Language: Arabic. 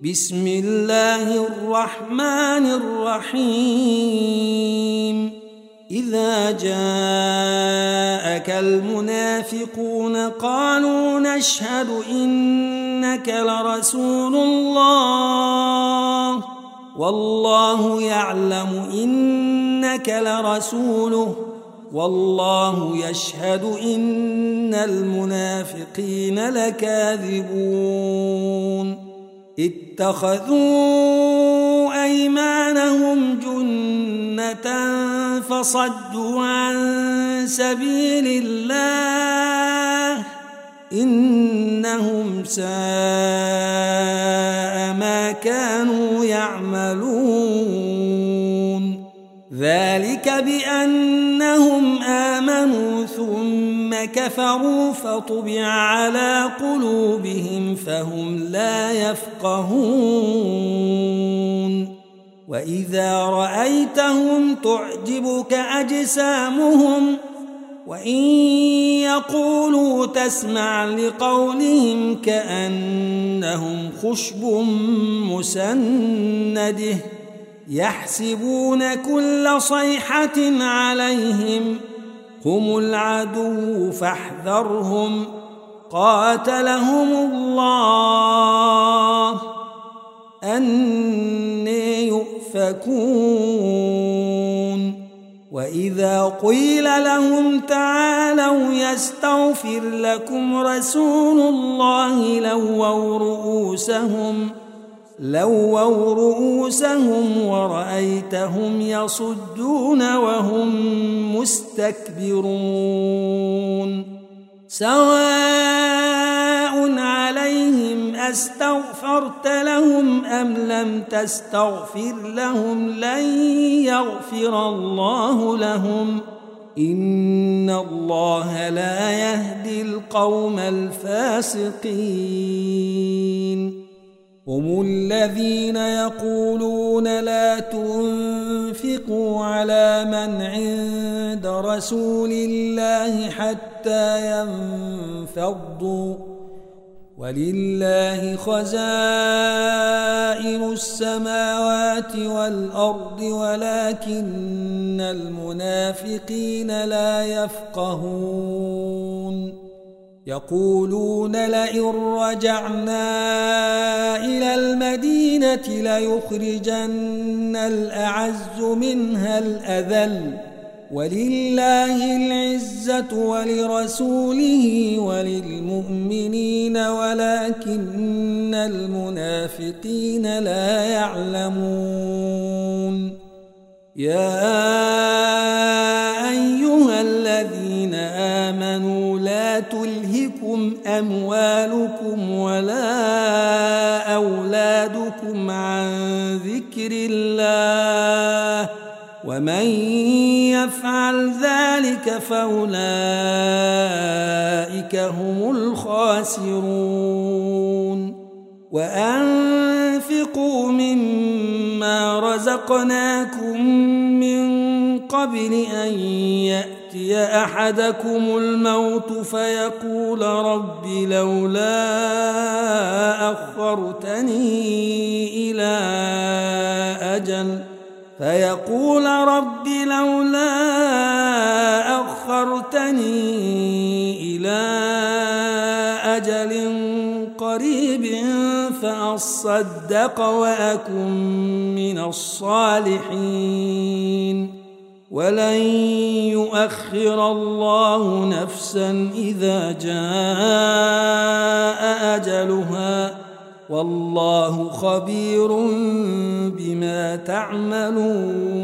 بسم الله الرحمن الرحيم إذا جاءك المنافقون قالوا نشهد إنك لرسول الله والله يعلم إنك لرسوله والله يشهد إن المنافقين لكاذبون اتخذوا أيمانهم جنة فصدوا عن سبيل الله إنهم ساء ما كانوا يعملون ذلك بأنهم آمنوا ثم كفروا فطبع على قلوبهم فهم لا يفقهون وإذا رأيتهم تعجبك أجسامهم وإن يقولوا تسمع لقولهم كأنهم خشب مسنده يحسبون كل صيحة عليهم هم العدو فاحذرهم قاتلهم الله أنى يؤفكون وإذا قيل لهم تعالوا يستغفر لكم رسول الله لووا رؤوسهم ورأيتهم يصدون وهم مستكبرون سواء عليهم أستغفرت لهم أم لم تستغفر لهم لن يغفر الله لهم إن الله لا يهدي القوم الفاسقين هم الذين يقولون لا تنفقوا على من عند رسول الله حتى ينفضوا ولله خزائن السماوات والأرض ولكن المنافقين لا يفقهون يقولون لئن رجعنا إلى المدينة ليخرجن الأعز منها الأذل ولله العزة ولرسوله وللمؤمنين ولكن المنافقين لا يعلمون يا أيها الذين آمنوا لا تلهكم أموالكم ولا أولادكم عن ذكر الله ومن يفعل ذلك فأولئك هم الخاسرون وأنفقوا مما رزقناكم من قبل أن يأتي أحدكم الموت فيقول رب لولا أخرتني إلى أجل قريب فأصدق وأكن من الصالحين ولن يؤخر الله نفسا إذا جاء أجلها والله خبير بما تعملون